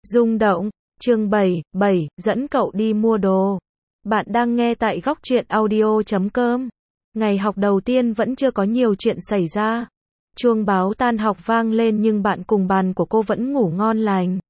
Rung động, chương 7, dẫn cậu đi mua đồ. Bạn đang nghe tại Góc Truyện Audio.com. Ngày học đầu tiên vẫn chưa có nhiều chuyện xảy ra. Chuông báo tan học vang lên nhưng bạn cùng bàn của cô vẫn ngủ ngon lành.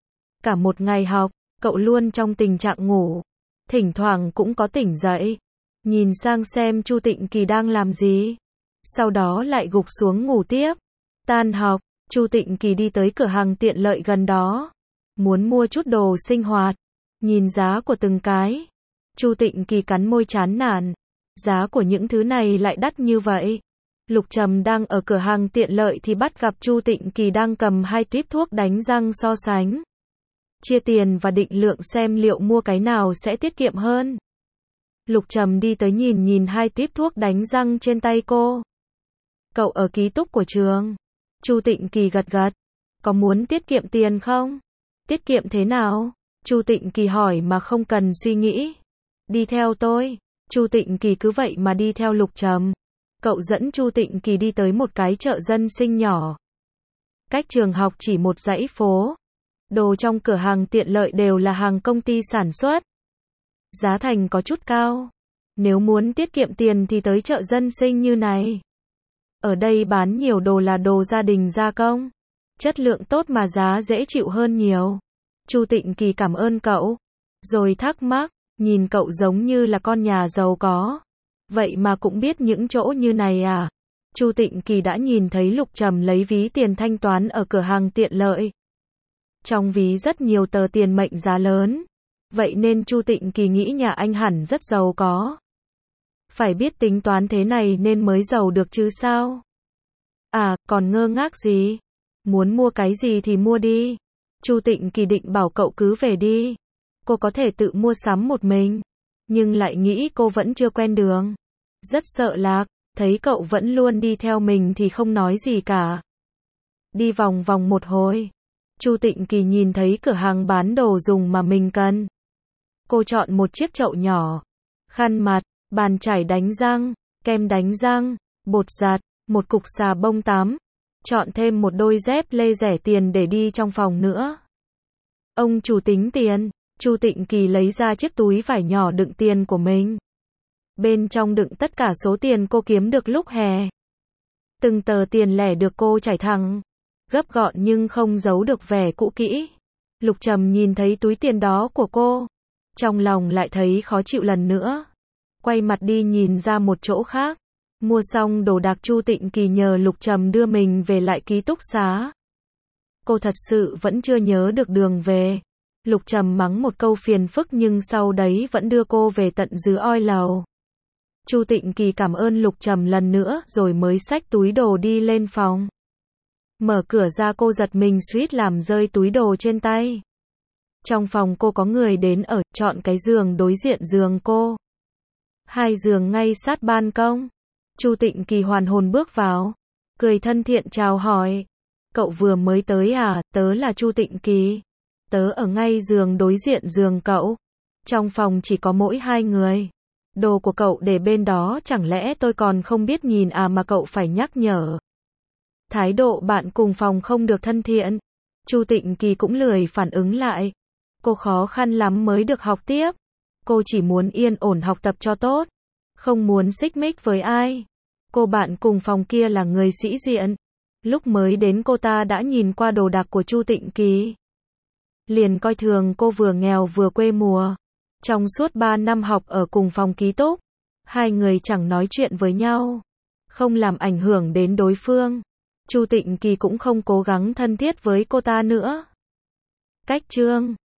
Cả một ngày học, cậu luôn trong tình trạng ngủ. Thỉnh thoảng cũng có tỉnh dậy. Nhìn sang xem Chu Tịnh Kỳ đang làm gì. Sau đó lại gục xuống ngủ tiếp. Tan học, Chu Tịnh Kỳ đi tới cửa hàng tiện lợi gần đó. Muốn mua chút đồ sinh hoạt. Nhìn giá của từng cái. Chu Tịnh Kỳ cắn môi chán nản. Giá của những thứ này lại đắt như vậy. Lục Trầm đang ở cửa hàng tiện lợi thì bắt gặp Chu Tịnh Kỳ đang cầm 2 tuýp thuốc đánh răng so sánh. Chia tiền và định lượng xem liệu mua cái nào sẽ tiết kiệm hơn. Lục Trầm đi tới nhìn 2 tuýp thuốc đánh răng trên tay cô. Cậu ở ký túc của trường. Chu Tịnh Kỳ gật gật. Có muốn tiết kiệm tiền không? Tiết kiệm thế nào? Chu Tịnh Kỳ hỏi mà không cần suy nghĩ. Đi theo tôi. Chu Tịnh Kỳ cứ vậy mà đi theo Lục Trầm. Cậu dẫn Chu Tịnh Kỳ đi tới một cái chợ dân sinh nhỏ. Cách trường học chỉ một dãy phố. Đồ trong cửa hàng tiện lợi đều là hàng công ty sản xuất. Giá thành có chút cao. Nếu muốn tiết kiệm tiền thì tới chợ dân sinh như này. Ở đây bán nhiều đồ là đồ gia đình gia công. Chất lượng tốt mà giá dễ chịu hơn nhiều. Chu Tịnh Kỳ cảm ơn cậu. Rồi thắc mắc, nhìn cậu giống như là con nhà giàu có. Vậy mà cũng biết những chỗ như này à? Chu Tịnh Kỳ đã nhìn thấy Lục Trầm lấy ví tiền thanh toán ở cửa hàng tiện lợi. Trong ví rất nhiều tờ tiền mệnh giá lớn. Vậy nên Chu Tịnh Kỳ nghĩ nhà anh hẳn rất giàu có. Phải biết tính toán thế này nên mới giàu được chứ sao? À, còn ngơ ngác gì? Muốn mua cái gì thì mua đi. Chu Tịnh Kỳ định bảo cậu cứ về đi. Cô có thể tự mua sắm một mình. Nhưng lại nghĩ cô vẫn chưa quen đường. Rất sợ lạc, thấy cậu vẫn luôn đi theo mình thì không nói gì cả. Đi vòng vòng một hồi. Chu Tịnh Kỳ nhìn thấy cửa hàng bán đồ dùng mà mình cần. Cô chọn một chiếc chậu nhỏ, khăn mặt, bàn chải đánh răng, kem đánh răng, bột giặt, một cục xà bông tắm. Chọn thêm một đôi dép lê rẻ tiền để đi trong phòng nữa. Ông chủ tính tiền. Chu Tịnh Kỳ lấy ra chiếc túi vải nhỏ đựng tiền của mình. Bên trong đựng tất cả số tiền cô kiếm được lúc hè. Từng tờ tiền lẻ được cô trải thẳng, gấp gọn nhưng không giấu được vẻ cũ kỹ. Lục Trầm nhìn thấy túi tiền đó của cô. Trong lòng lại thấy khó chịu lần nữa. Quay mặt đi nhìn ra một chỗ khác. Mua xong đồ đạc Chu Tịnh Kỳ nhờ Lục Trầm đưa mình về lại ký túc xá. Cô thật sự vẫn chưa nhớ được đường về. Lục Trầm mắng một câu phiền phức nhưng sau đấy vẫn đưa cô về tận dưới oi lầu. Chu Tịnh Kỳ cảm ơn Lục Trầm lần nữa rồi mới xách túi đồ đi lên phòng. Mở cửa ra cô giật mình suýt làm rơi túi đồ trên tay. Trong phòng cô có người đến ở, chọn cái giường đối diện giường cô. 2 giường ngay sát ban công. Chu Tịnh Kỳ hoàn hồn bước vào, cười thân thiện chào hỏi. Cậu vừa mới tới à? Tớ là Chu Tịnh Kỳ. Tớ ở ngay giường đối diện giường cậu. Trong phòng chỉ có mỗi 2 người. Đồ của cậu để bên đó chẳng lẽ tôi còn không biết nhìn à mà cậu phải nhắc nhở. Thái độ bạn cùng phòng không được thân thiện. Chu Tịnh Kỳ cũng lười phản ứng lại. Cô khó khăn lắm mới được học tiếp. Cô chỉ muốn yên ổn học tập cho tốt. Không muốn xích mích với ai. Cô bạn cùng phòng kia là người sĩ diện. Lúc mới đến cô ta đã nhìn qua đồ đạc của Chu Tịnh Kỳ. Liền coi thường cô vừa nghèo vừa quê mùa. Trong suốt 3 năm học ở cùng phòng ký túc, 2 người chẳng nói chuyện với nhau. Không làm ảnh hưởng đến đối phương. Chu Tịnh Kỳ cũng không cố gắng thân thiết với cô ta nữa. Cách chương